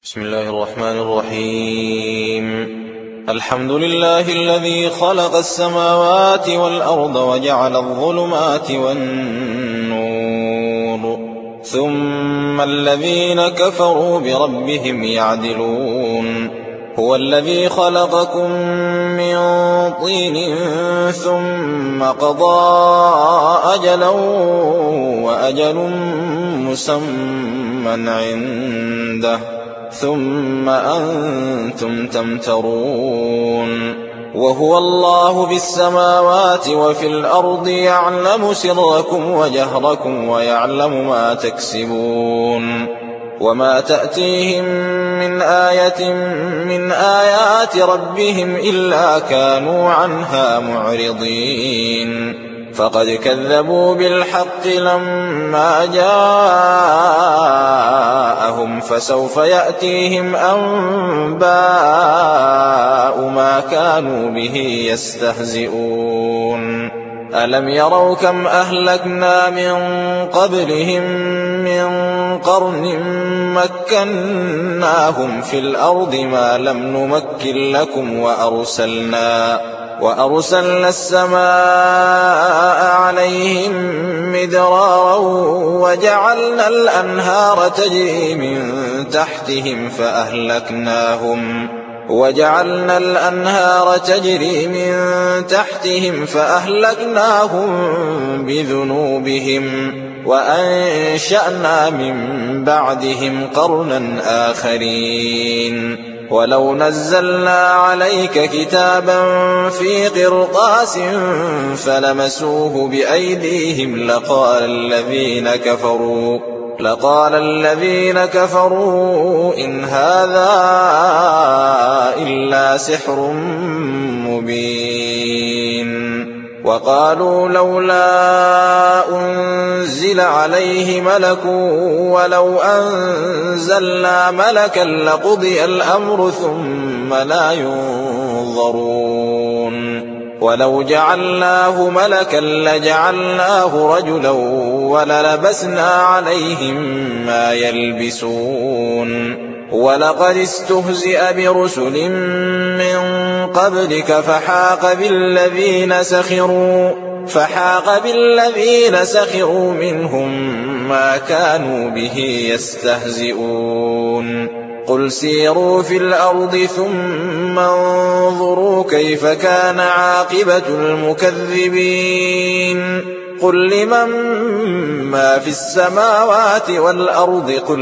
بسم الله الرحمن الرحيم. الحمد لله الذي خلق السماوات والأرض وجعل الظلمات والنور ثم الذين كفروا بربهم يعدلون. هو الذي خلقكم من طين ثم قضى أجلا وأجل مسمى عنده ثم أنتم تمترون. وهو الله في السماوات وفي الأرض يعلم سركم وجهركم ويعلم ما تكسبون. وما تأتيهم من آية من آيات ربهم إلا كانوا عنها معرضين. فقد كذبوا بالحق لما جاءهم فسوف يأتيهم أنباء ما كانوا به يستهزئون. ألم يروا كم أهلكنا من قبلهم من قرن مكناهم في الأرض ما لم نمكن لكم وأرسلنا السماء عليهم مدرارا وجعلنا الأنهار تجري من تحتهم فأهلكناهم بذنوبهم وأنشأنا من بعدهم قرنا آخرين. ولو نزلنا عليك كتابا في قرطاس فلمسوه بأيديهم لقال الذين كفروا إن هذا إلا سحر مبين. وقالوا لولا أنزل عليه ملك ولو أنزلنا ملكا لقضي الأمر ثم لا ينظرون. ولو جعلناه ملكا لجعلناه رجلا وللبسنا عليهم ما يلبسون. ولقد استهزئ برسل من قبلك فحاق بالذين سخروا منهم ما كانوا به يستهزئون. قل سيروا في الأرض ثم انظروا كيف كان عاقبة المكذبين. قل لمن ما في السماوات والأرض قل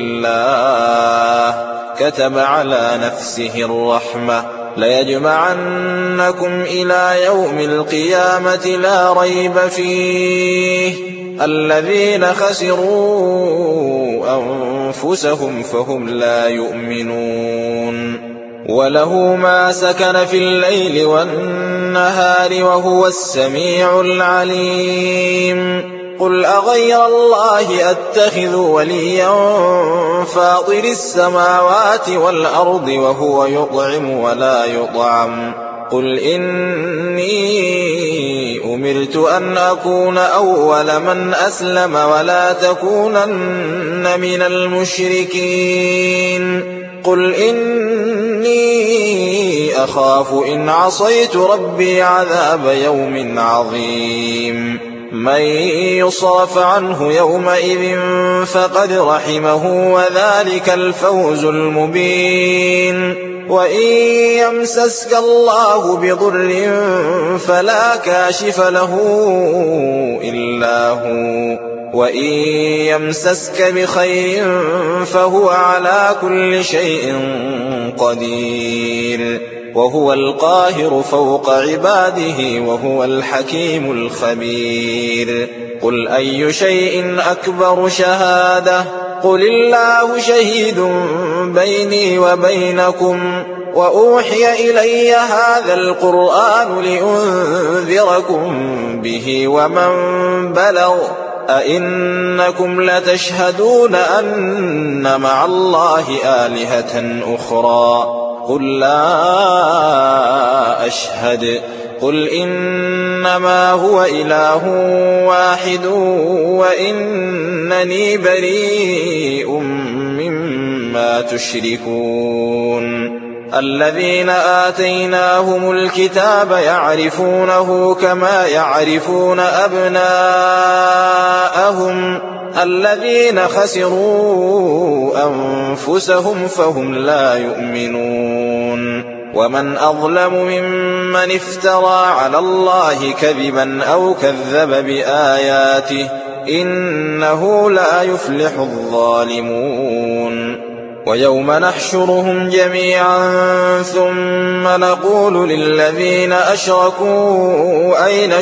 لله كتب على نفسه الرحمة ليجمعنكم إلى يوم القيامة لا ريب فيه. الذين خسروا أنفسهم فهم لا يؤمنون. وله ما سكن في الليل والنهار وهو السميع العليم. قل أغير الله أتخذ وليا فاطر السماوات والأرض وهو يطعم ولا يطعم. قل إني أمرت أن أكون أول من أسلم ولا تكونن من المشركين. قل إني أخاف إن عصيت ربي عذاب يوم عظيم. من يصرف عنه يومئذ فقد رحمه وذلك الفوز المبين. وإن يمسسك الله بضر فلا كاشف له إلا هو وإن يمسسك بخير فهو على كل شيء قدير. وهو القاهر فوق عباده وهو الحكيم الخبير. قل أي شيء أكبر شهادة قل الله شهيد بيني وبينكم وأوحي إلي هذا القرآن لأنذركم به ومن بلغ أئنكم لتشهدون أن مع الله آلهة أخرى قل لا أشهد قل إنما هو إله واحد وإنني بريء مما ما تشركون الذين آتيناهم الكتاب يعرفونه كما يعرفون أبناءهم الذين خسروا أنفسهم فهم لا يؤمنون ومن أظلم ممن افترى على الله كذبا أو كذب بآياته إنه لا يفلح الظالمون ويوم نحشرهم جميعا ثم نقول للذين أشركوا أين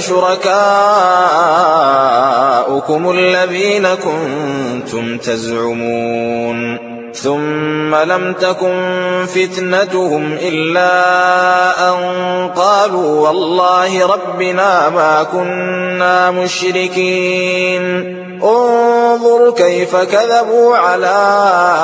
شركاؤكم الذين كنتم تزعمون ثم لم تكن فتنتهم إلا أن قالوا والله ربنا ما كنا مشركين انظر كيف كذبوا على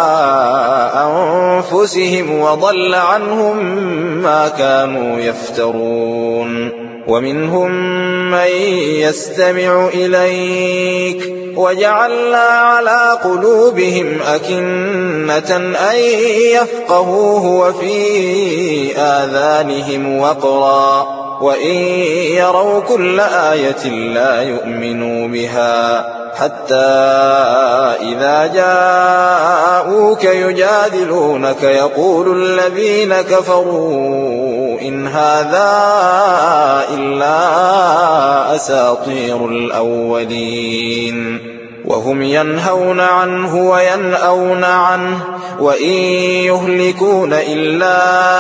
أنفسهم وضل عنهم ما كانوا يفترون ومنهم من يستمع إليك وجعلنا على قلوبهم أكنة أن يفقهوه وفي آذانهم وقرا وإن يروا كل آية لا يؤمنوا بها حتى إذا جاءوك يجادلونك يقول الذين كفروا إن هذا إلا أساطير الأولين وهم ينهون عنه وينأون عنه وإن يهلكون إلا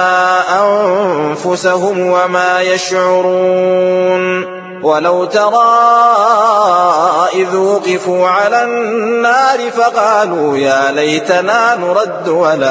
أنفسهم وما يشعرون ولو ترى إذ وقفوا على النار فقالوا يا ليتنا نرد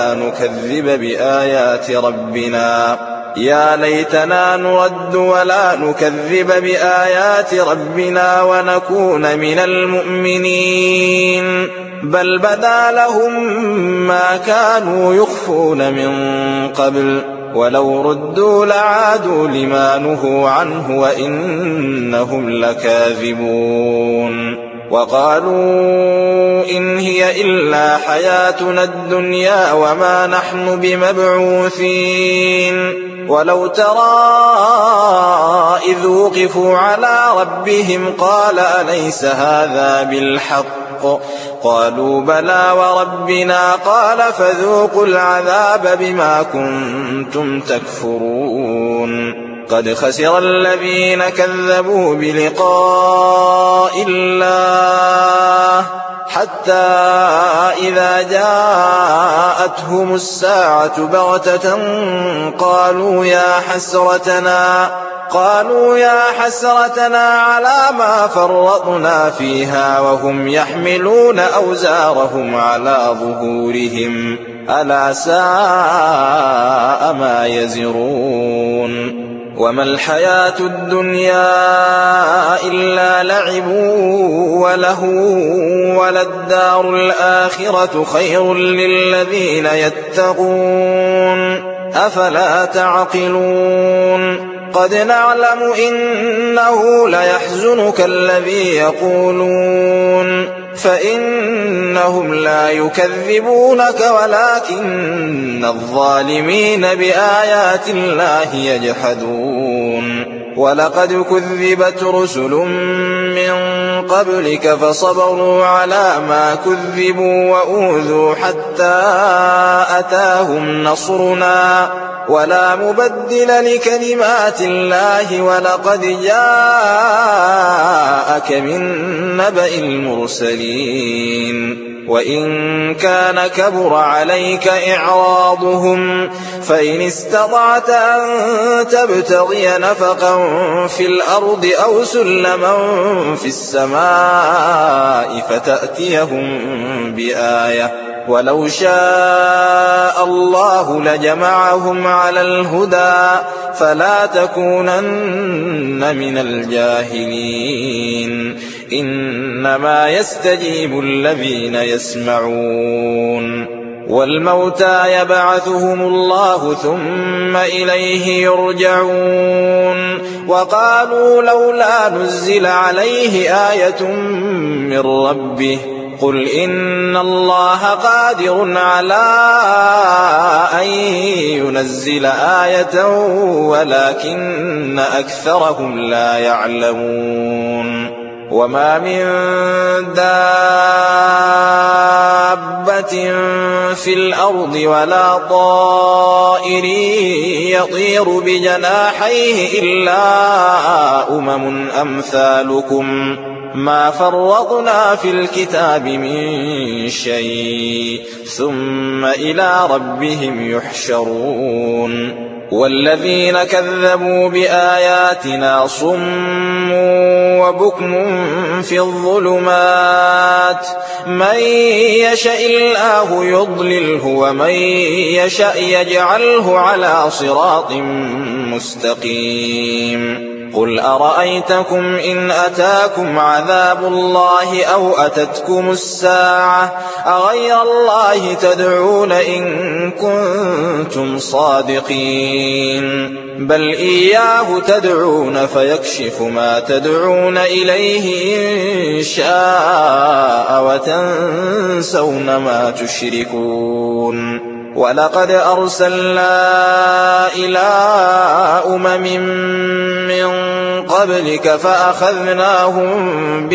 ولا نكذب بآيات ربنا ونكون من المؤمنين بل بدا لهم ما كانوا يخفون من قبل ولو ردوا لعادوا لما نهوا عنه وإنهم لكاذبون وقالوا إن هي إلا حياتنا الدنيا وما نحن بمبعوثين ولو ترى إذ وقفوا على ربهم قال أليس هذا بالحق قالوا بلى وربنا قال فذوقوا العذاب بما كنتم تكفرون قد خسر الذين كذبوا بلقاء الله حتى إذا جاءتهم الساعة بغتة قالوا يا حسرتنا على ما فرطنا فيها وهم يحملون أوزارهم على ظهورهم ألا ساء ما يزرون وما الحياة الدنيا إلا لعب ولهو وللدار الآخرة خير للذين يتقون أفلا تعقلون قد نعلم إنه ليحزنك الذي يقولون فإنهم لا يكذبونك ولكن الظالمين بآيات الله يجحدون ولقد كذبت رسل من قبلك فصبروا على ما كذبوا وأوذوا حتى أتاهم نصرنا ولا مبدل لكلمات الله ولقد جاءك من نبأ المرسلين وإن كان كبر عليك إعراضهم فإن استطعت أن تبتغي نفقا في الأرض أو سلما في السماء فتأتيهم بآية ولو شاء الله لجمعهم على الهدى فلا تكونن من الجاهلين إنما يستجيب الذين يسمعون والموتى يبعثهم الله ثم إليه يرجعون وقالوا لولا نزل عليه آية من ربه قل إن الله قادر على أن ينزل آية ولكن أكثرهم لا يعلمون وما من دابة في الأرض ولا طائر يطير بجناحيه إلا أمم أمثالكم ما فرطنا في الكتاب من شيء ثم إلى ربهم يحشرون والذين كذبوا بآياتنا صم وبكم في الظلمات من يشاء الله يضلله ومن يشاء يجعله على صراط مستقيم قل أرأيتكم إن أتاكم عذاب الله أو أتتكم الساعة أغير الله تدعون إن كنتم صادقين بل إياه تدعون فيكشف ما تدعون إليه إن شاء وتنسون ما تشركون ولقد أرسلنا إلى أمم من قبلك فأخذناهم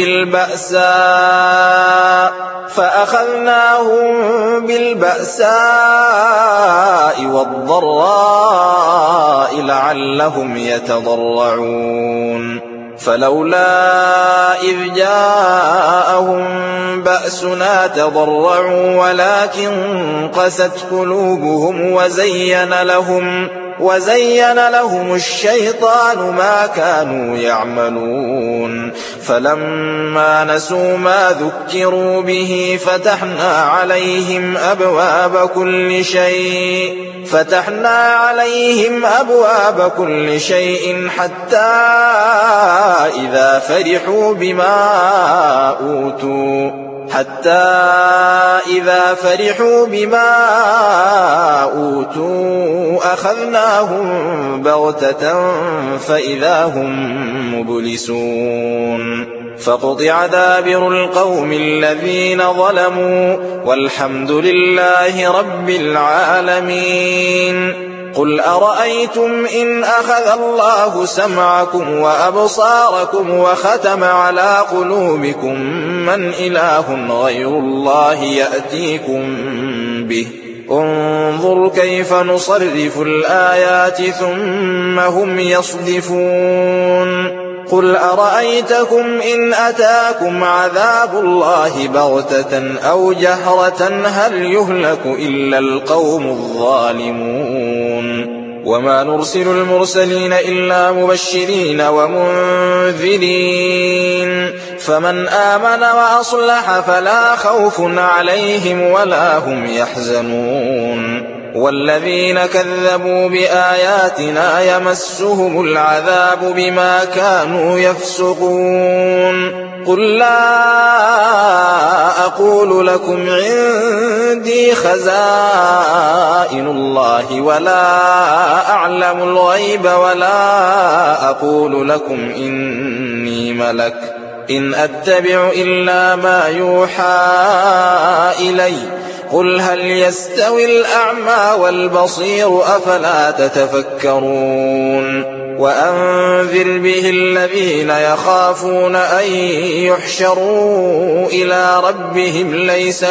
بالبأساء والضراء لعلهم يتضرعون فلولا إذ جاءهم بأسنا تضرعوا ولكن قست قلوبهم وزين لهم الشيطان ما كانوا يعملون فلما نسوا ما ذكروا به فتحنا عليهم أبواب كل شيء حتى إذا فرحوا بما أوتوا أخذناهم بغتة فإذا هم مبلسون فقطع دابر القوم الذين ظلموا والحمد لله رب العالمين قل أرأيتم إن أخذ الله سمعكم وأبصاركم وختم على قلوبكم من إله غير الله يأتيكم به انظر كيف نصرف الآيات ثم هم يصدفون قل أرأيتكم إن أتاكم عذاب الله بغتة أو جهرة هل يهلك إلا القوم الظالمون وما نرسل المرسلين إلا مبشرين ومنذرين فمن آمن وأصلح فلا خوف عليهم ولا هم يحزنون والذين كذبوا بآياتنا يمسهم العذاب بما كانوا يفسقون قل لا أقول لكم عندي خزائن الله ولا أعلم الغيب ولا أقول لكم إني ملك إن أتبع إلا ما يوحى إلي قل هل يستوي الأعمى والبصير أفلا تتفكرون وأنذر به الذين يخافون أن يحشروا إلى ربهم ليس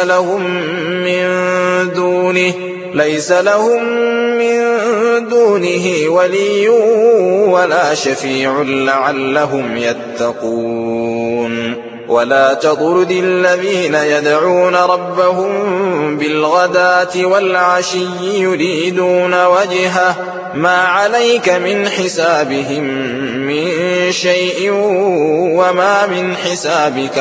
لهم من دونه ولي ولا شفيع لعلهم يتقون ولا تطرد الذين يدعون ربهم بالغداة والعشي يريدون وجهه ما عليك من حسابهم من شيء وما من حسابك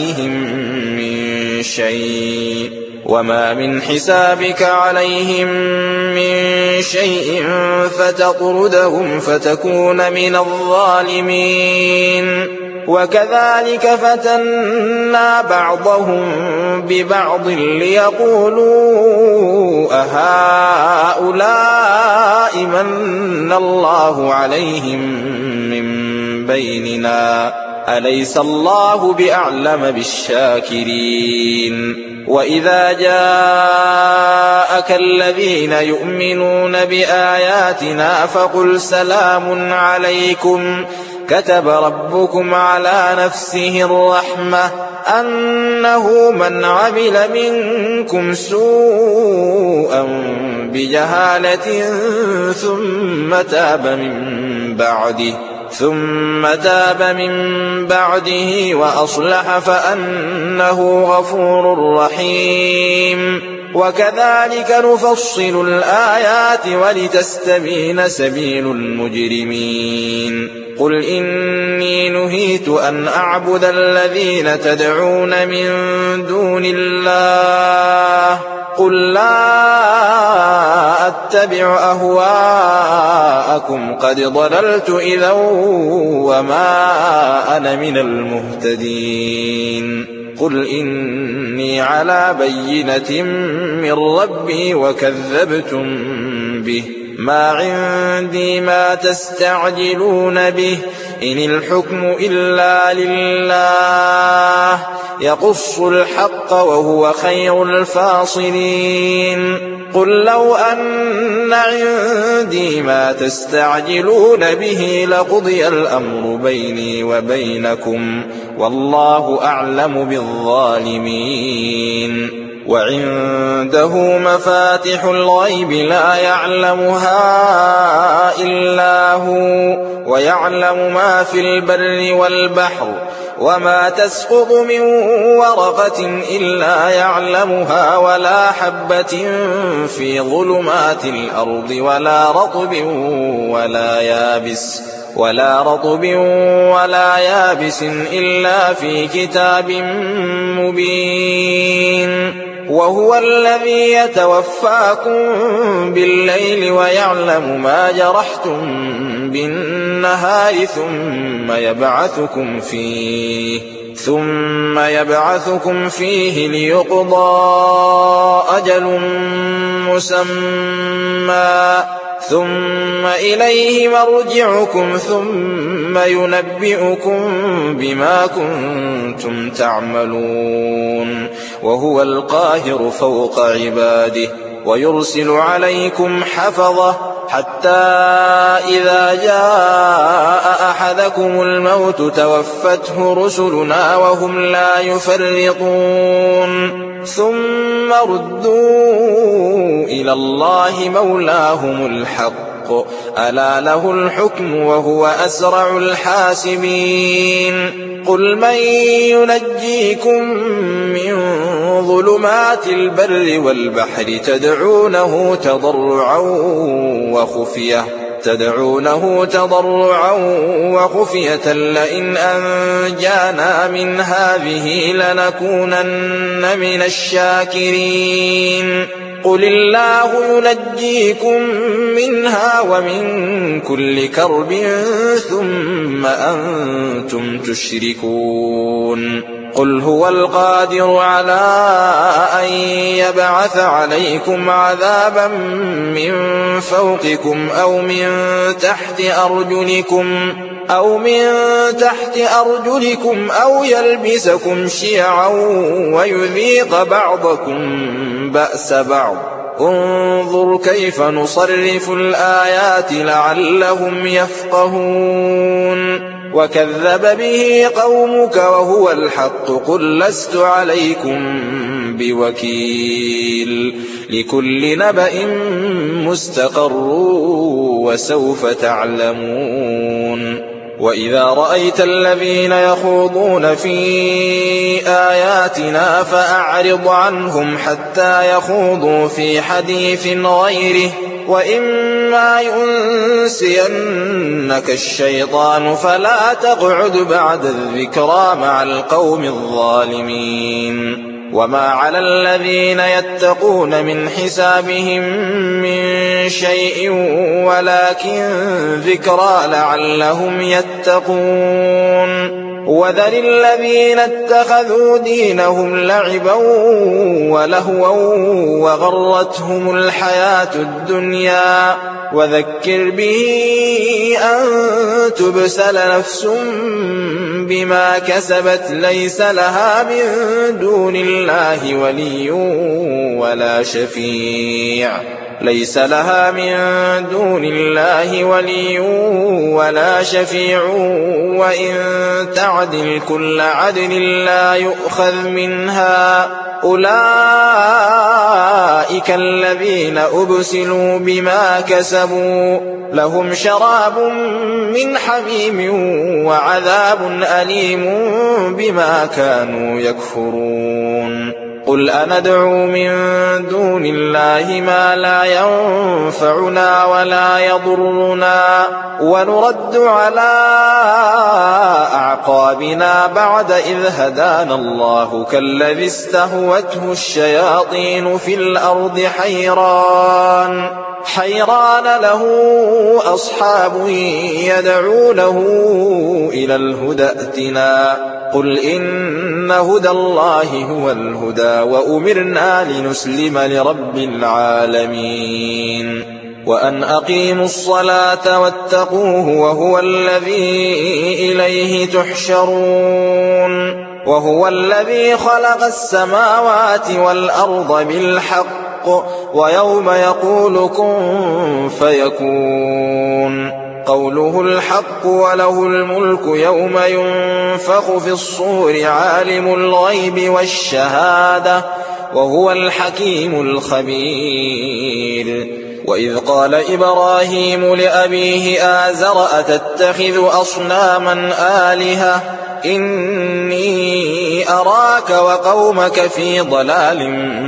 عليهم من شيء فتطردهم فتكون من الظالمين وكذلك فتنا بعضهم ببعض ليقولوا أهؤلاء من الله عليهم من بيننا أليس الله بأعلم بالشاكرين وإذا جاءك الذين يؤمنون بآياتنا فقل سلام عليكم كتب ربكم على نفسه الرحمة أنه من عمل منكم سوءا بجهالة ثم تاب من بعده وأصلح فأنه غفور رحيم وكذلك نفصل الآيات ولتستبين سبيل المجرمين قل إني نهيت أن أعبد الذين تدعون من دون الله قل لا أتبع أهواءكم قد ضللت إذا وما أنا من المهتدين قل إني على بينة من ربي وكذبتم به ما عندي ما تستعجلون به إن الحكم إلا لله يقص الحق وهو خير الفاصلين قل لو أن عندي ما تستعجلون به لقضي الأمر بيني وبينكم والله أعلم بالظالمين وعنده مفاتح الغيب لا يعلمها إلا هو ويعلم ما في البر والبحر وما تسقط من ورقة إلا يعلمها ولا حبة في ظلمات الأرض ولا رطب ولا يابس إلا في كتاب مبين وهو الذي يتوفاكم بالليل ويعلم ما جرحتم بالنهار ثم يبعثكم فيه ليقضى أجل مسمى ثم إليه مرجعكم ثم ينبئكم بما كنتم تعملون وهو القاهر فوق عباده ويرسل عليكم حفظة حتى إذا جاء أحدكم الموت توفته رسلنا وهم لا يفرطون ثم ردوا إلى الله مولاهم الحق ألا له الحكم وهو أسرع الحاسبين قل من ينجيكم من ظلمات البر والبحر تدعونه تضرعا وخفية لئن أنجانا من هذه لنكونن من الشاكرين قل الله ينجيكم منها ومن كل كرب ثم أنتم تشركون قل هو القادر على أن يبعث عليكم عذابا من فوقكم أو من تحت أرجلكم أو يلبسكم شيعا ويذيق بعضكم بأس بعض انظر كيف نصرف الآيات لعلهم يفقهون وكذب به قومك وهو الحق قل لست عليكم بوكيل لكل نبأ مستقر وسوف تعلمون وإذا رأيت الذين يخوضون في آياتنا فأعرض عنهم حتى يخوضوا في حديث غيره وإما ينسينك الشيطان فلا تقعد بعد الذكرى مع القوم الظالمين وما على الذين يتقون من حسابهم من شيء ولكن ذكرى لعلهم يتقون وذر الذين اتخذوا دينهم لعبا ولهوا وغرتهم الحياة الدنيا وذكر به أن تبسل نفس بما كسبت ليس لها من دون الله ولي ولا شفيع وإن تعدل كل عدل لا يؤخذ منها أولئك الذين أبسلوا بما كسبوا لهم شراب من حميم وعذاب أليم بما كانوا يكفرون قل أندعو من دون الله ما لا ينفعنا ولا يضرنا ونرد على أعقابنا بعد إذ هدانا الله كالذي استهوته الشياطين في الأرض حيران له أصحاب يدعونه إلى الهدى ائتنا قل إن هدى الله هو الهدى وأمرنا لنسلم لرب العالمين وأن أقيموا الصلاة واتقوه وهو الذي إليه تحشرون وهو الذي خلق السماوات والأرض بالحق ويوم يقول كن فيكون قوله الحق وله الملك يوم ينفخ في الصور عالم الغيب والشهادة وهو الحكيم الخبير وإذ قال إبراهيم لأبيه آزر أتتخذ أصناما آلهة إني أراك وقومك في ضلال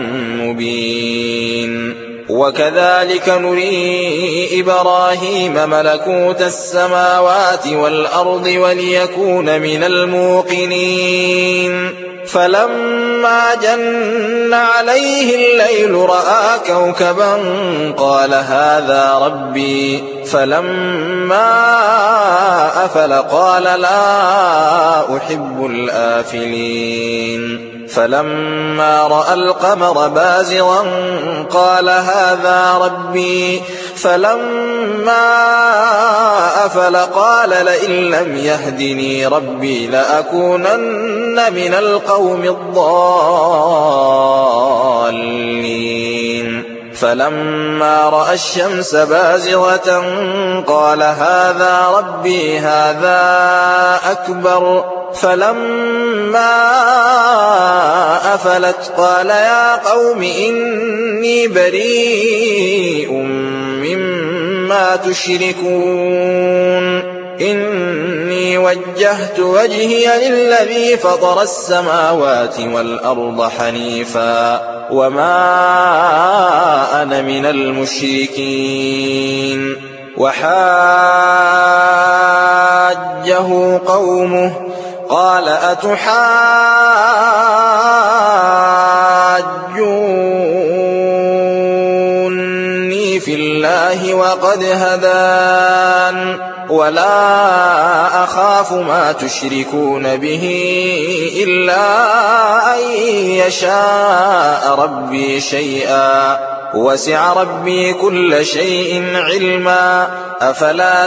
مبين وكذلك نري إبراهيم ملكوت السماوات والأرض وليكون من الموقنين فلما جن عليه الليل رأى كوكبا قال هذا ربي فلما أفل قال لا أحب الآفلين فلما رأى القمر بازغا قال هذا ربي فلما أفل قال لئن لم يهدني ربي لأكونن من القوم الضالين فلما رأى الشمس بازغة قال هذا ربي هذا أكبر فلما أفلت قال يا قوم إني بريء مما تشركون إني وجهت وجهي للذي فطر السماوات والأرض حنيفا وما أنا من المشركين وحاجه قومه قال أتحاجوني في الله وقد هدان ولا أخاف ما تشركون به إلا أن يشاء ربي شيئا وسع ربي كل شيء علما أفلا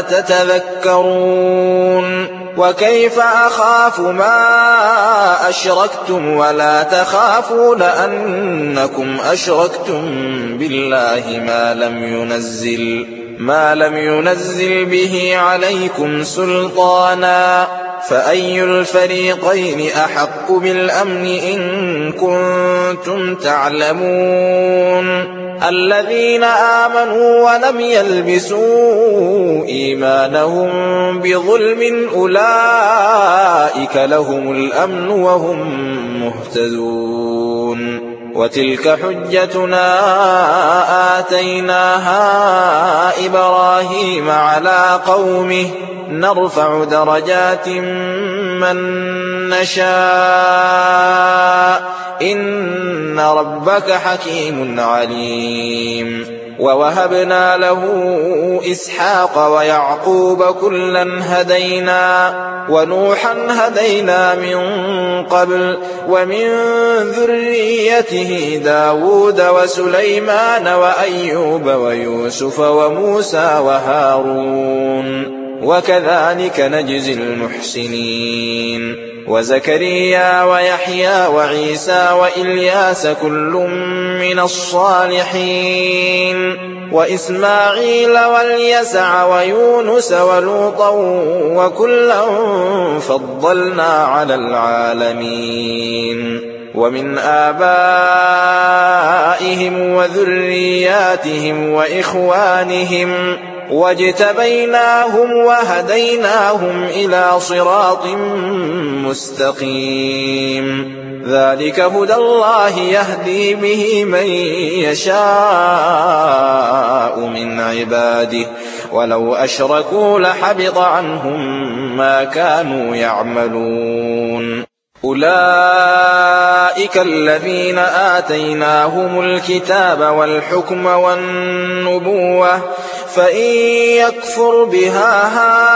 تتذكرون وكيف أخاف ما أشركتم ولا تخافون أنكم أشركتم بالله ما لم ينزل به عليكم سلطانا فأي الفريقين أحق بالأمن إن كنتم تعلمون الذين آمنوا ولم يلبسوا إيمانهم بظلم أولئك لهم الأمن وهم مهتدون وتلك حجتنا آتيناها إبراهيم على قومه نرفع درجات من نشاء إن ربك حكيم عليم ووهبنا له إسحاق ويعقوب كلا هدينا ونوحا هدينا من قبل ومن ذريته داود وسليمان وأيوب ويوسف وموسى وهارون وكذلك نجزي المحسنين وزكريا ويحيى وعيسى وإلياس كل من الصالحين وإسماعيل واليسع ويونس ولوطا وكلا فضلنا على العالمين ومن آبائهم وذرياتهم وإخوانهم واجتبيناهم وهديناهم إلى صراط مستقيم ذلك هدى الله يهدي به من يشاء من عباده ولو أشركوا لحبط عنهم ما كانوا يعملون أولئك الذين آتيناهم الكتاب والحكم والنبوة فإن يكفر بها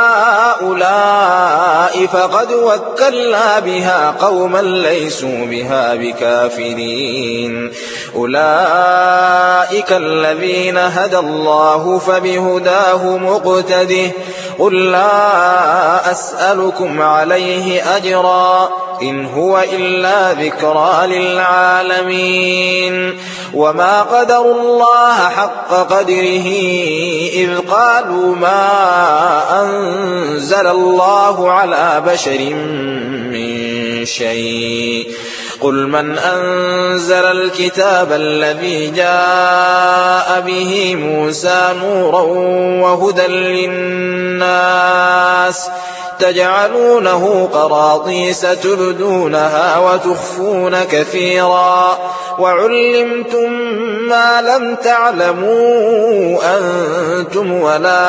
هؤلاء فقد وكلنا بها قوما ليسوا بها بكافرين أولئك الذين هدى الله فبهداه مقتده قل لا أسألكم عليه أجرا إن هو إلا ذكرى للعالمين وما قدروا الله حق قدره إذ قالوا ما أنزل الله على بشر من شيء قل من أنزل الكتاب الذي جاء به موسى نورا وهدى للناس تجعلونه قراطيس تبدونها وتخفون كثيرا وعلمتم ما لم تعلموا أنتم ولا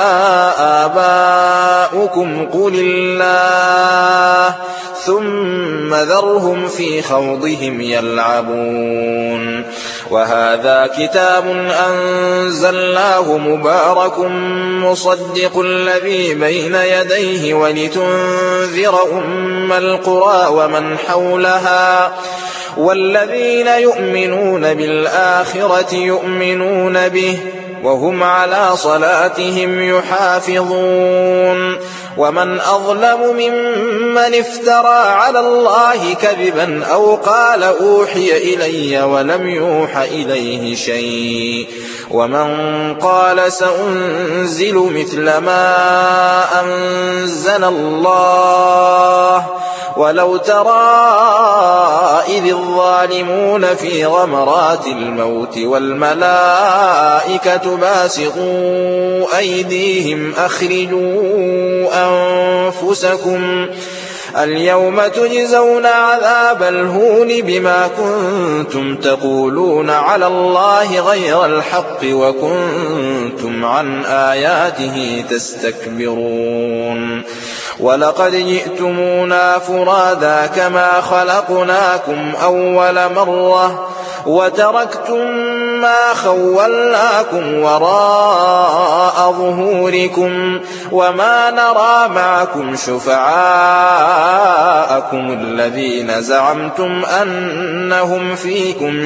آباؤكم قل الله ثم ذرهم في خوضهم يلعبون وهذا كتاب أنزلناه مبارك مصدق الذي بين يديه ولتنذر أم القرى ومن حولها والذين يؤمنون بالآخرة يؤمنون به وهم على صلاتهم يحافظون ومن أظلم ممن افترى على الله كذبا أو قال أوحي إلي ولم يوح إليه شيء ومن قال سأنزل مثل ما أنزل الله ولو ترى إذ الظالمون في غمرات الموت والملائكة باسطوا أيديهم أخرجوا أنفسكم اليوم تجزون عذاب الهون بما كنتم تقولون على الله غير الحق وكنتم عن آياته تستكبرون ولقد جئتمونا فرادا كما خلقناكم أول مرة وتركتم ما خولناكم وراء ظهوركم وما نرى معكم شفعاءكم الذين زعمتم أنهم فيكم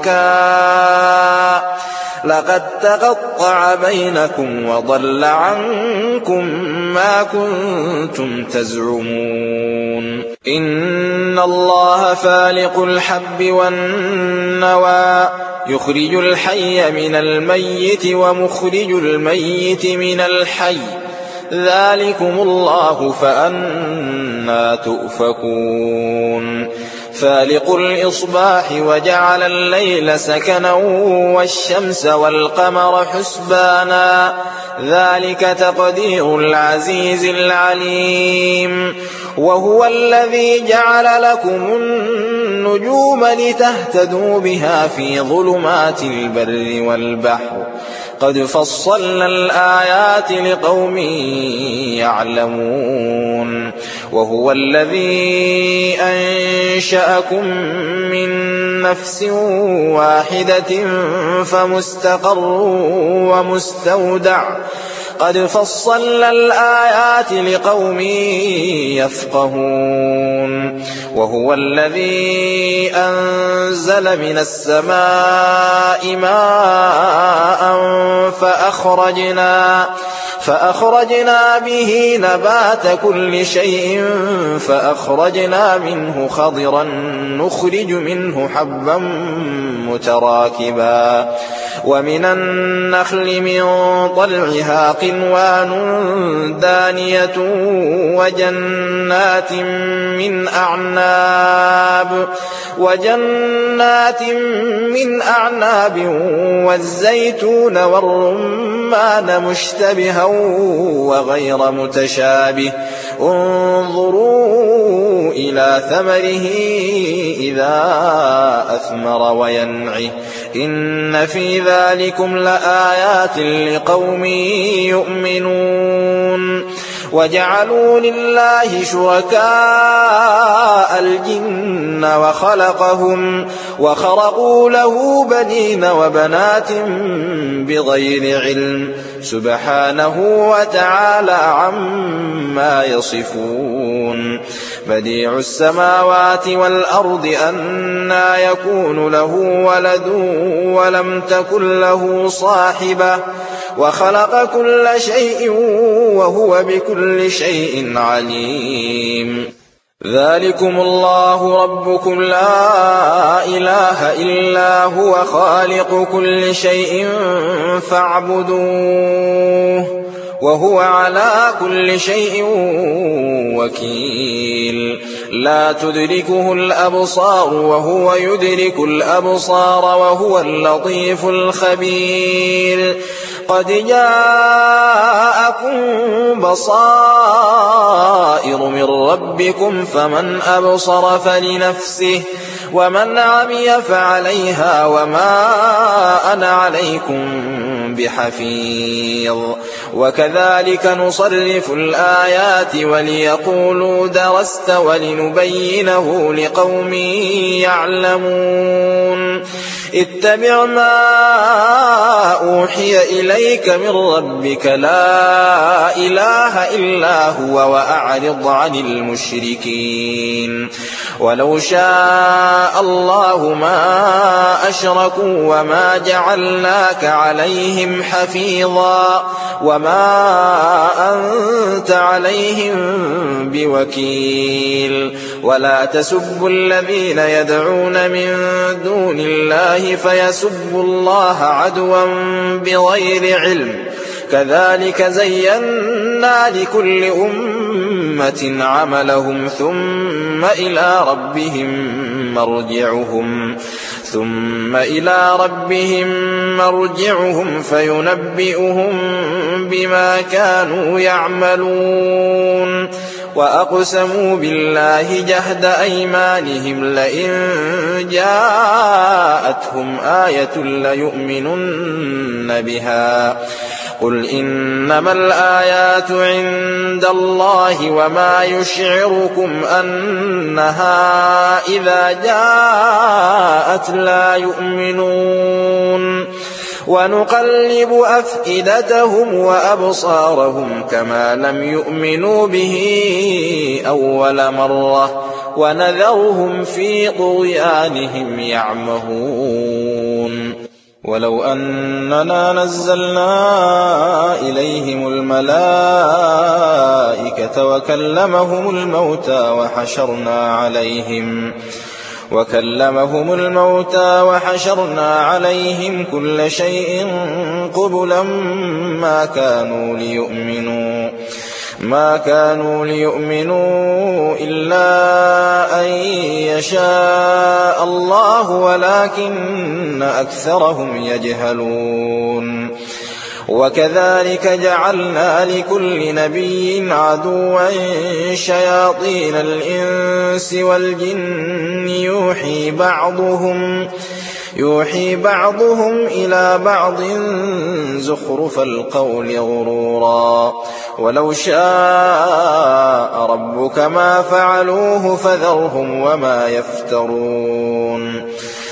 شركاء لقد تقطع بينكم وضل عنكم ما كنتم تزعمون إن الله فالق الحب والنوى يخرج الحي من الميت ومخرج الميت من الحي ذلكم الله فأنى تؤفكون فالق الإصباح وجعل الليل سكنا والشمس والقمر حسبانا ذلك تقدير العزيز العليم وهو الذي جعل لكم النجوم لتهتدوا بها في ظلمات البر والبحر قد فصلنا الآيات لقوم يعلمون وهو الذي أنشأكم من نفس واحدة فمستقر ومستودع قد فصلنا الآيات لقوم يفقهون وهو الذي أنزل من السماء ماء فأخرجنا به نبات كل شيء فأخرجنا منه خضرا نخرج منه حبا متراكبا ومن النخل من طلعها قنوان دانية وجنات من أعناب والزيتون والرمان مشتبها وغير متشابه انظروا إلى ثمره إذا أثمر وينعه إن في ذلكم لآيات لقوم يؤمنون وجعلوا لله شركاء الجن وخرقوا له بنين وبنات بغير علم سبحانه وتعالى عما يصفون بديع السماوات والأرض أنى يكون له ولد ولم تكن له صاحبة وخلق كل شيء وهو بكل شيء عليم ذلكم الله ربكم لا إله إلا هو خالق كل شيء فاعبدوه وهو على كل شيء وكيل لا تدركه الأبصار وهو يدرك الأبصار وهو اللطيف الخبير قد جاءكم بصائر من ربكم فمن أبصر فلنفسه ومن عمي فعليها وما أنا عليكم بحفيظ وكذلك نصرف الآيات وليقولوا درست ولنبينه لقوم يعلمون اتبع ما أوحي إليك من ربك لا إله إلا هو وأعرض عن المشركين ولو شاء الله ما أشركوا وما جعلناك عليهم حفيظا وما أنت عليهم بوكيل ولا تسبوا الذين يدعون من دون الله فيسبوا الله عدوا بغير علم كذلك زينا لكل أمة عملهم ثم إلى ربهم مرجعهم فينبئهم بما كانوا يعملون وأقسموا بالله جهد أيمانهم لئن جاءتهم آية ليؤمنن بها قل إنما الآيات عند الله وما يشعركم أنها إذا جاءت لا يؤمنون ونقلب أفئدتهم وأبصارهم كما لم يؤمنوا به أول مرة ونذرهم في طغيانهم يعمهون ولو أننا نزلنا إليهم الملائكة وكلمهم الموتى وحشرنا عليهم كل شيء قبلا ما كانوا ليؤمنوا إلا أن يشاء الله ولكن أكثرهم يجهلون وكذلك جعلنا لكل نبي عدوا شياطين يوحي بعضهم إلى بعض زخرف القول غرورا ولو شاء ربك ما فعلوه فذرهم وما يفترون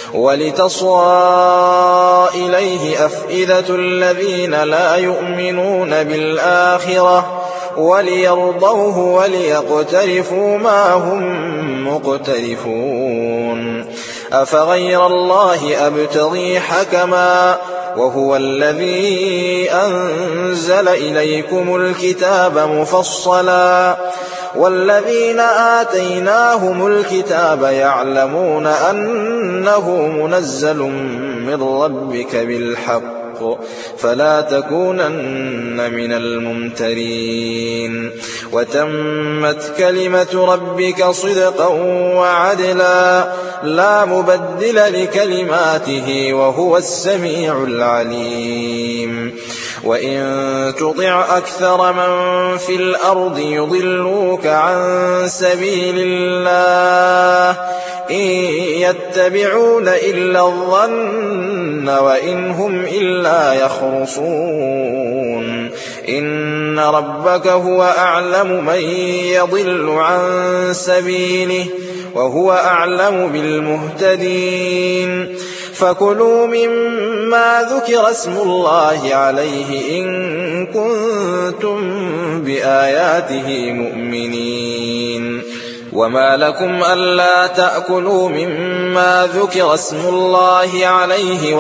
ولتصغى إليه أفئدة الذين لا يؤمنون بالآخرة وليرضوه وليقترفوا ما هم مقترفون أفغير الله أبتغي حكما وهو الذي أنزل إليكم الكتاب مفصلا والذين آتيناهم الكتاب يعلمون أنه منزل من ربك بالحق فلا تكونن من الممترين وتمت كلمة ربك صدقا وعدلا لا مبدل لكلماته وهو السميع العليم وإن تطع أكثر من في الأرض يضلوك عن سبيل الله إن يتبعون إلا الظن وإن هم إلا يخرصون إن ربك هو أعلم من يضل عن سبيله وهو أعلم بالمهتدين فكلوا مما ذكر اسم الله عليه إن كنتم بآياته مؤمنين وما لكم ألا تأكلوا مما ذكر اسم الله عليه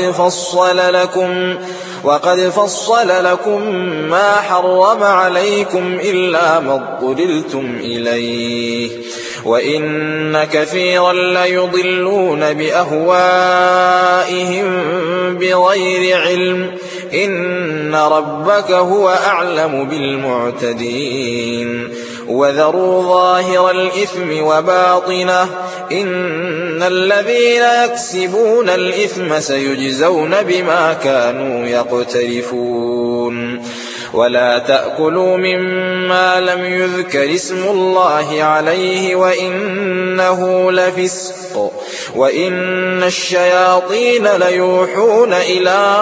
وقد فصل لكم ما حرم عليكم إلا ما اضطررتم إليه وإن كثيرا ليضلون بأهوائهم بغير علم إن ربك هو أعلم بالمعتدين وذروا ظاهر الإثم وباطنه إن الذين يكسبون الإثم سيجزون بما كانوا يقترفون ولا تأكلوا مما لم يذكر اسم الله عليه وإنه لفسق وإن الشياطين ليوحون إلى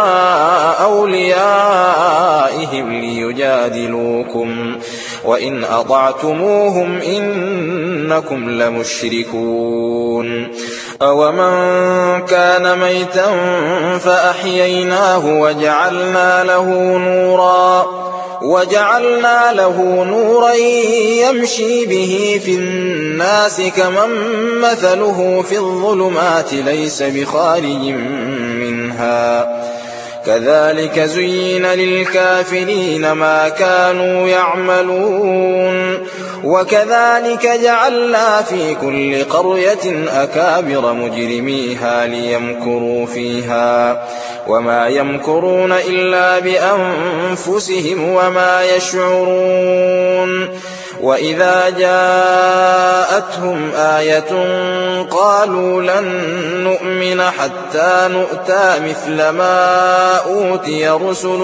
أوليائهم ليجادلوكم وإن أطعتموهم إنكم لمشركون أومن كان ميتا فأحييناه وجعلنا له نورا يمشي به في الناس كمن مثله في الظلمات ليس بخارج منها كذلك زين للكافرين ما كانوا يعملون وكذلك جعلنا في كل قرية أكابر مجرميها ليمكروا فيها وما يمكرون إلا بأنفسهم وما يشعرون وإذا جاءتهم آية قالوا لن نؤمن حتى نؤتى مثل ما أوتي رسل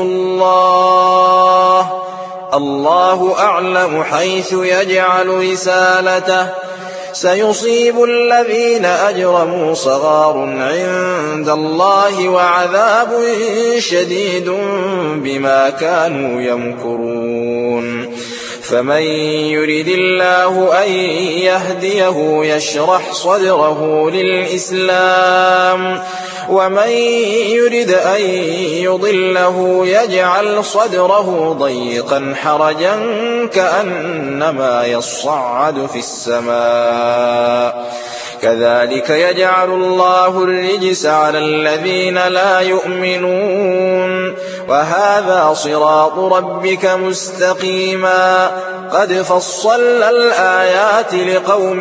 الله أعلم حيث يجعل رسالته سيصيب الذين أجرموا صغار عند الله وعذاب شديد بما كانوا يمكرون فمن يرد الله أن يهديه يشرح صدره للإسلام ومن يرد أن يضله يجعل صدره ضيقا حرجا كأنما يصعد في السماء كذلك يجعل الله الرجس على الذين لا يؤمنون وهذا صراط ربك مستقيما قد فصلنا الآيات لقوم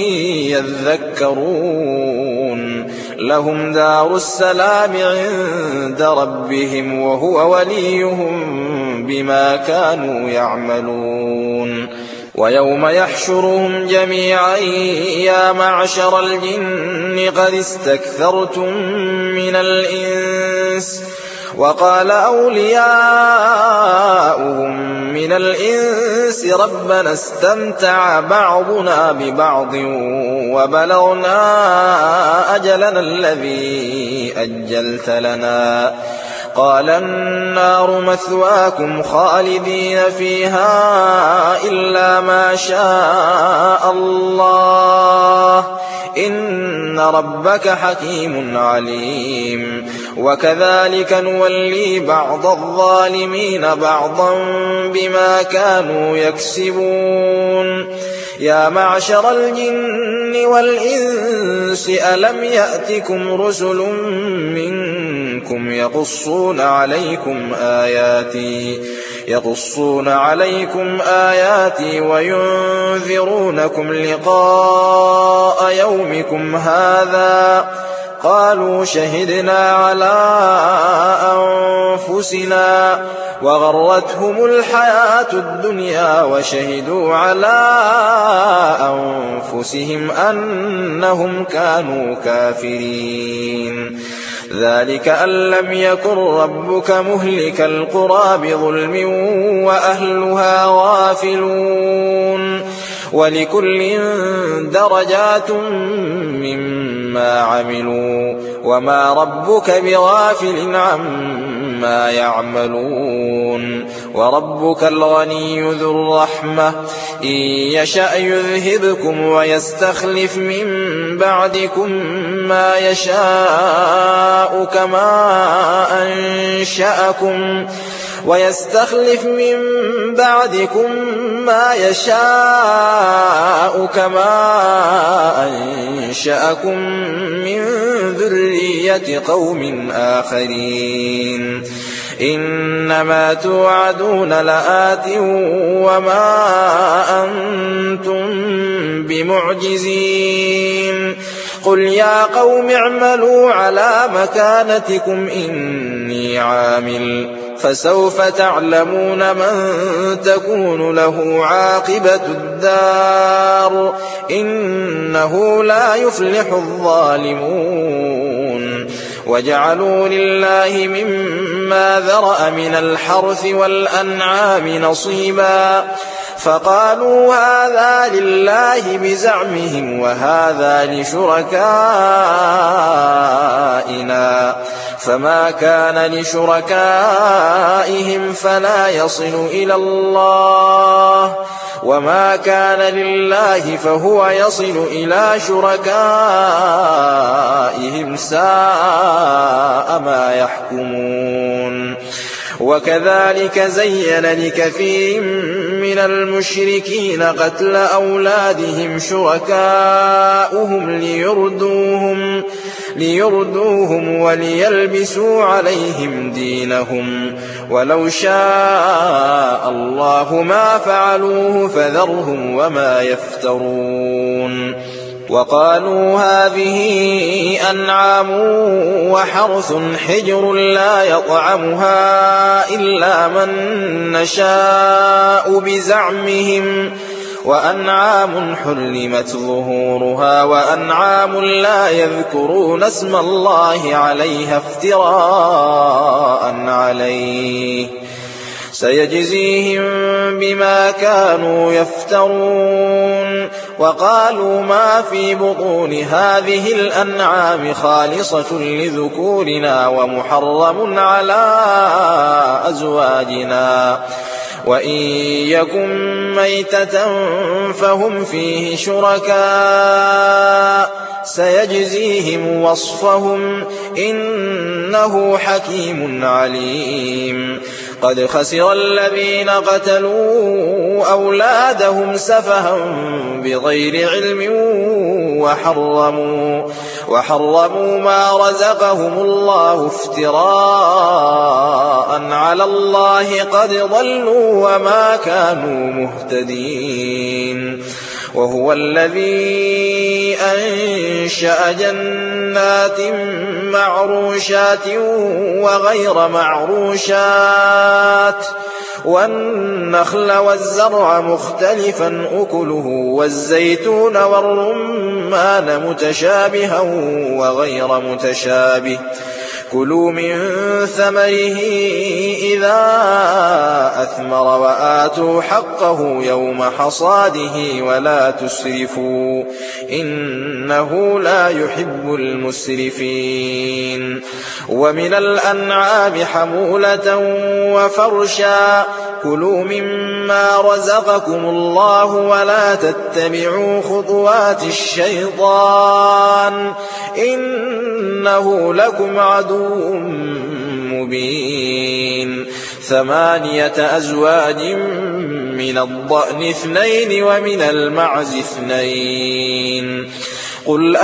يذكرون لهم دار السلام عند ربهم وهو وليهم بما كانوا يعملون ويوم يحشرهم جميعا يا معشر الجن قد استكثرتم من الإنس وقال أولياؤهم من الإنس ربنا استمتع بعضنا ببعض وبلغنا أجلنا الذي أجلت لنا قال النار مثواكم خالدين فيها إلا ما شاء الله إن ربك حكيم عليم وكذلك نولي بعض الظالمين بعضا بما كانوا يكسبون يا معشر الجن والإنس ألم يأتكم رسل منكم يقصون عليكم آياتي وينذرونكم لقاء يومكم هذا قالوا شهدنا على أنفسنا وغرتهم الحياة الدنيا وشهدوا على أنفسهم أنهم كانوا كافرين ذلك أن لم يكن ربك مهلك القرى بظلم وأهلها غافلون ولكل درجات مما عملوا وما ربك بغافل عما يعملون وربك الغني ذو الرحمة إن يشأ يذهبكم ويستخلف من بعدكم ما يشاء كما أنشأكم من ذرية قوم آخرين إنما توعدون لآت وما أنتم بمعجزين قل يا قوم اعملوا على مكانتكم إني عامل فسوف تعلمون من تكون له عاقبة الدار إنه لا يفلح الظالمون وجعلوا لله مما ذرأ من الحرث والأنعام نصيبا فقالوا هذا لله بزعمهم وهذا لشركائنا فما كان لشركائهم فلا يصل إلى الله وما كان لله فهو يصل إلى شركائهم ساء ما يحكمون وكذلك زين لكثير من المشركين قتل أولادهم شركاؤهم ليردوهم وليلبسوا عليهم دينهم ولو شاء الله ما فعلوه فذرهم وما يفترون وقالوا هذه أنعام وحرث حجر لا يطعمها إلا من نشاء بزعمهم وأنعام حرمت ظهورها وأنعام لا يذكرون اسم الله عليها افتراء عليه سيجزيهم بما كانوا يفترون وقالوا ما في بطون هذه الأنعام خالصة لذكورنا ومحرم على أزواجنا وإن يكن ميتة فهم فيه شركاء سيجزيهم وصفهم إنه حكيم عليم قد خسر الذين قتلوا أولادهم سفها بغير علم وحرموا ما رزقهم الله افتراء على الله قد ضلوا وما كانوا مهتدين وهو الذي أنشأ جنات معروشات وغير معروشات والنخل والزرع مختلفا أكله والزيتون والرمان متشابها وغير متشابه كلوا من ثمره إذا أثمر وآتوا حقه يوم حصاده ولا تسرفوا إنه لا يحب المسرفين ومن الأنعام حمولة وفرشا كلوا مما رزقكم الله ولا تتبعوا خطوات الشيطان إنه لكم عدو مبين 8 أزواج من الضأن 2 ومن المعز 2 قل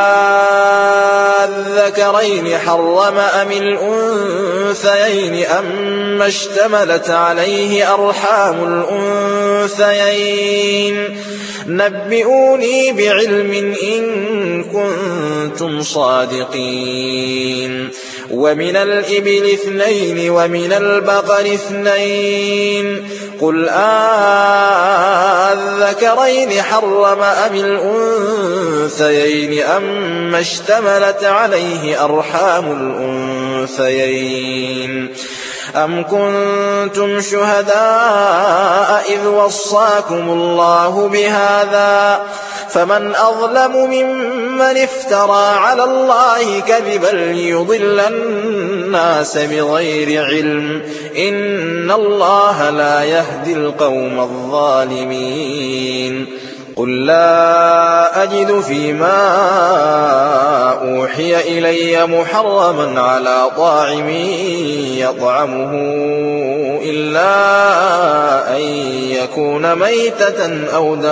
الذكرين حرم أم الأنثيين أم اشتملت عليه أرحام الأنثيين نبئوني بعلم إن كنتم صادقين ومن الإبل 2 ومن البقر 2 قل الذكرين حرم أم الأنثيين أم اشتملت عليه أرحام الأنثيين أم كنتم شهداء إذ وصاكم الله بهذا فمن أظلم ممن افترى على الله كذبا ليضل الناس بغير علم إن الله لا يهدي القوم الظالمين قل لا أجد فيما أوحي إلي محرما على طاعم يطعمه إلا أن يكون ميتة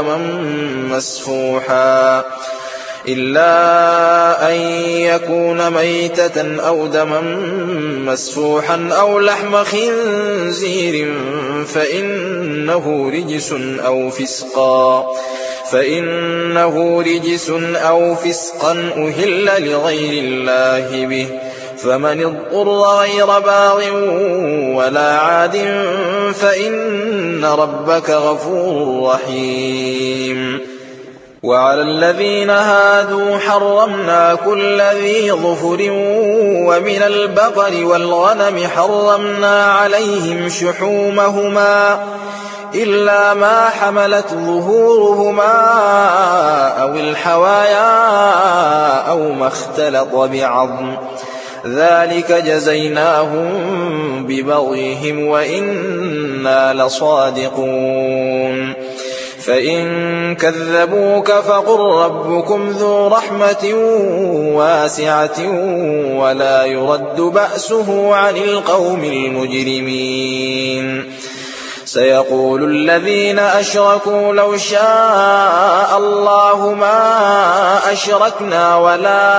أو دما مسفوحا أو لحم خنزير فإنه رجس أو فسقا أهل لغير الله به فمن اضطر غير باغ ولا عاد فإن ربك غفور رحيم وعلى الذين هادوا حرمنا كل ذي ظفر ومن البقر والغنم حرمنا عليهم شحومهما إلا ما حملت ظهورهما أو الحوايا أو ما اختلط بعظم ذلك جزيناهم ببغيهم وإنا لصادقون فإن كذبوك فقل ربكم ذو رحمة واسعة ولا يرد بأسه عن القوم المجرمين سيقول الذين أشركوا لو شاء الله ما أشركنا ولا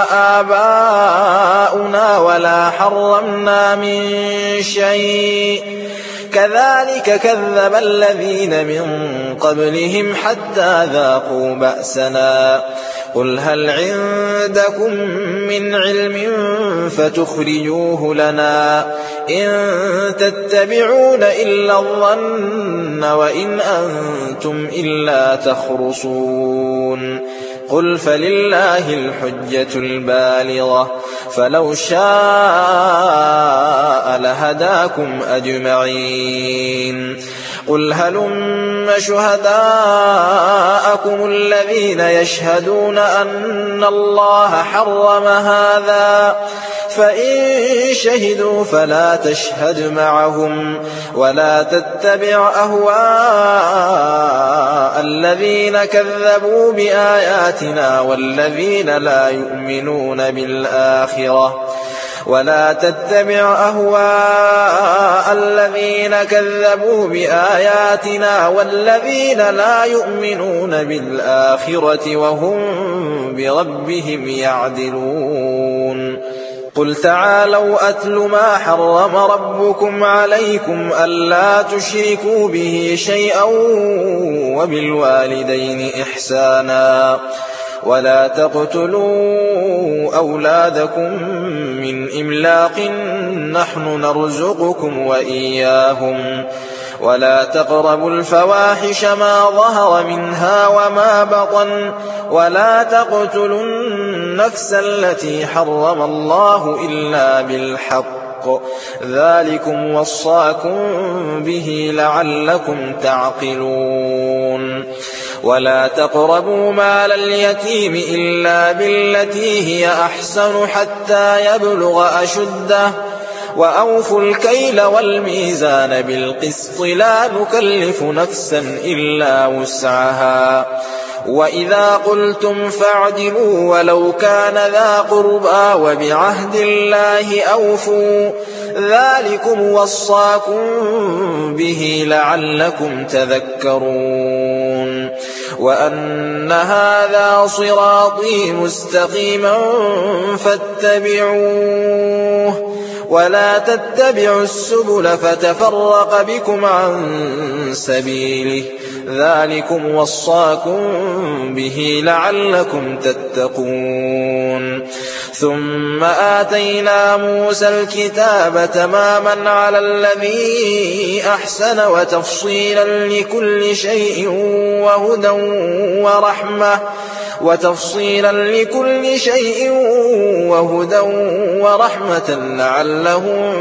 آباؤنا ولا حرمنا من شيء كذلك كذب الذين من قبلهم حتى ذاقوا بأسنا قل هل عندكم من علم فتخرجوه لنا إن تتبعون إلا الظن وإن أنتم إلا تخرصون قل فلله الحجة البالغة فلو شاء لهداكم أجمعين قل هلم شهداءكم الذين يشهدون أن الله حرم هذا فإن شهدوا فلا تشهد معهم ولا تتبع أهواء الذين كذبوا بآياتنا والذين لا يؤمنون بالآخرة ولا تتبع أهواء الذين كذبوا بآياتنا والذين لا يؤمنون بالآخرة وهم بربهم يعدلون قل تعالوا أتل ما حرم ربكم عليكم ألا تشركوا به شيئا وبالوالدين إحسانا ولا تقتلوا أولادكم من إملاق نحن نرزقكم وإياهم ولا تقربوا الفواحش ما ظهر منها وما بطن ولا تقتلوا النفس التي حرم الله إلا بالحق بالحق ذلكم وصاكم به لعلكم تعقلون ولا تقربوا مال اليتيم إلا بالتي هي أحسن حتى يبلغ أشده وأوفوا الكيل والميزان بالقسط لا نكلف نفسا إلا وسعها وإذا قلتم فاعدلوا ولو كان ذا قربى وبعهد الله أوفوا ذلكم وصاكم به لعلكم تذكرون وأن هذا صراطي مستقيما فاتبعوه ولا تتبعوا السبل فتفرق بكم عن سبيله ذلكم وصاكم به لعلكم تتقون ثم آتينا موسى الكتاب تماما على الذي أحسن وتفصيلا لكل شيء وهدى ورحمة لعلهم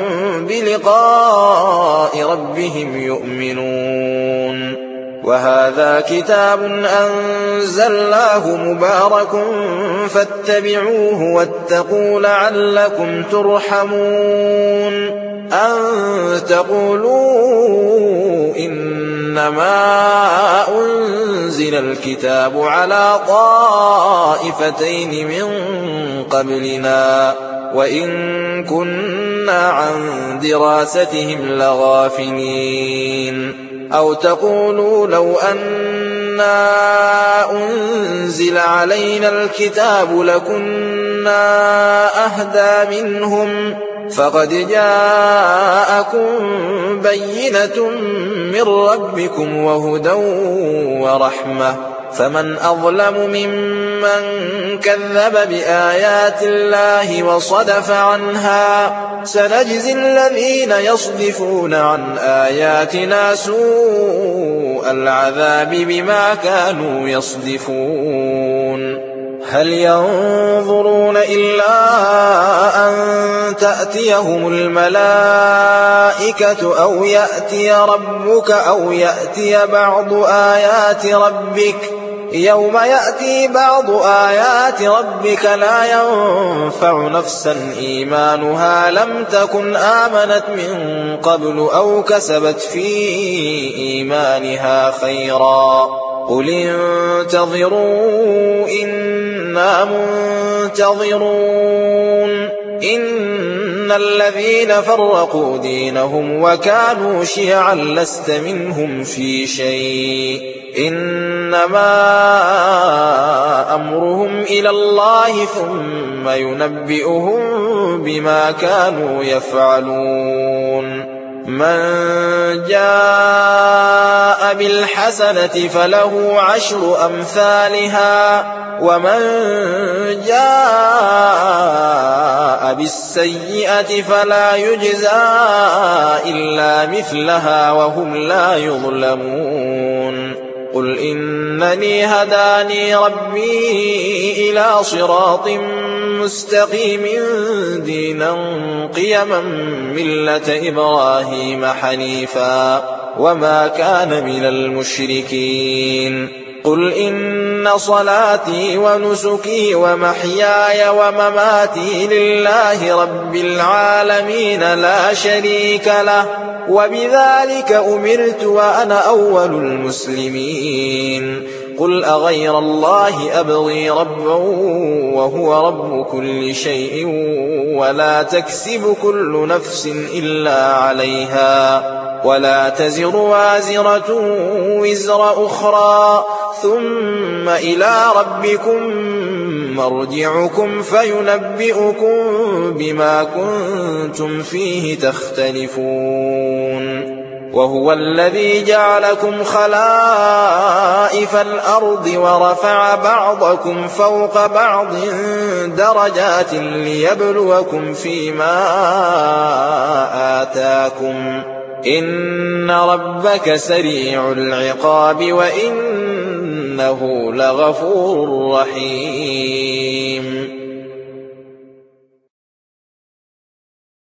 بلقاء ربهم يؤمنون وهذا كتاب أنزلناه مبارك فاتبعوه واتقوا لعلكم ترحمون أن تقولوا إنما أنزل الكتاب على طائفتين من قبلنا وإن كنا عن دراستهم لغافلين أو تقولوا لو أنا أنزل علينا الكتاب لكنا أهدى منهم فقد جاءكم بينة من ربكم وهدى ورحمة فمن أظلم ممن كذب بآيات الله وصدف عنها سنجزي الذين يصدفون عن آياتنا سوء العذاب بما كانوا يصدفون هل ينظرون إلا أن تأتيهم الملائكة أو يأتي ربك أو يأتي بعض آيات ربك يوم يأتي بعض آيات ربك لا ينفع نفسا إيمانها لم تكن آمنت من قبل أو كسبت في إيمانها خيرا قل انتظروا إنا منتظرون إن الذين فرقوا دينهم وكانوا شيعا لست منهم في شيء إنما أمرهم إلى الله ثم ينبئهم بما كانوا يفعلون من جاء بالحسنة فله عشر أمثالها ومن جاء بالسيئة فلا يجزى إلا مثلها وهم لا يظلمون قل إنني هداني ربي إلى صراط مستقيم دينا قيما ملة إبراهيم حنيفا وما كان من المشركين قل إن صلاتي ونسكي ومحياي ومماتي لله رب العالمين لا شريك له وبذلك أمرت وأنا أول المسلمين قل أغير الله أبغي ربا وهو رب كل شيء ولا تكسب كل نفس إلا عليها ولا تزر وازرة وزر أخرى ثم إلى ربكم مرجعكم فينبئكم بما كنتم فيه تختلفون وهو الذي جعلكم خلائف الأرض ورفع بعضكم فوق بعض درجات ليبلوكم فيما آتاكم إن ربك سريع العقاب وإنه لغفور رحيم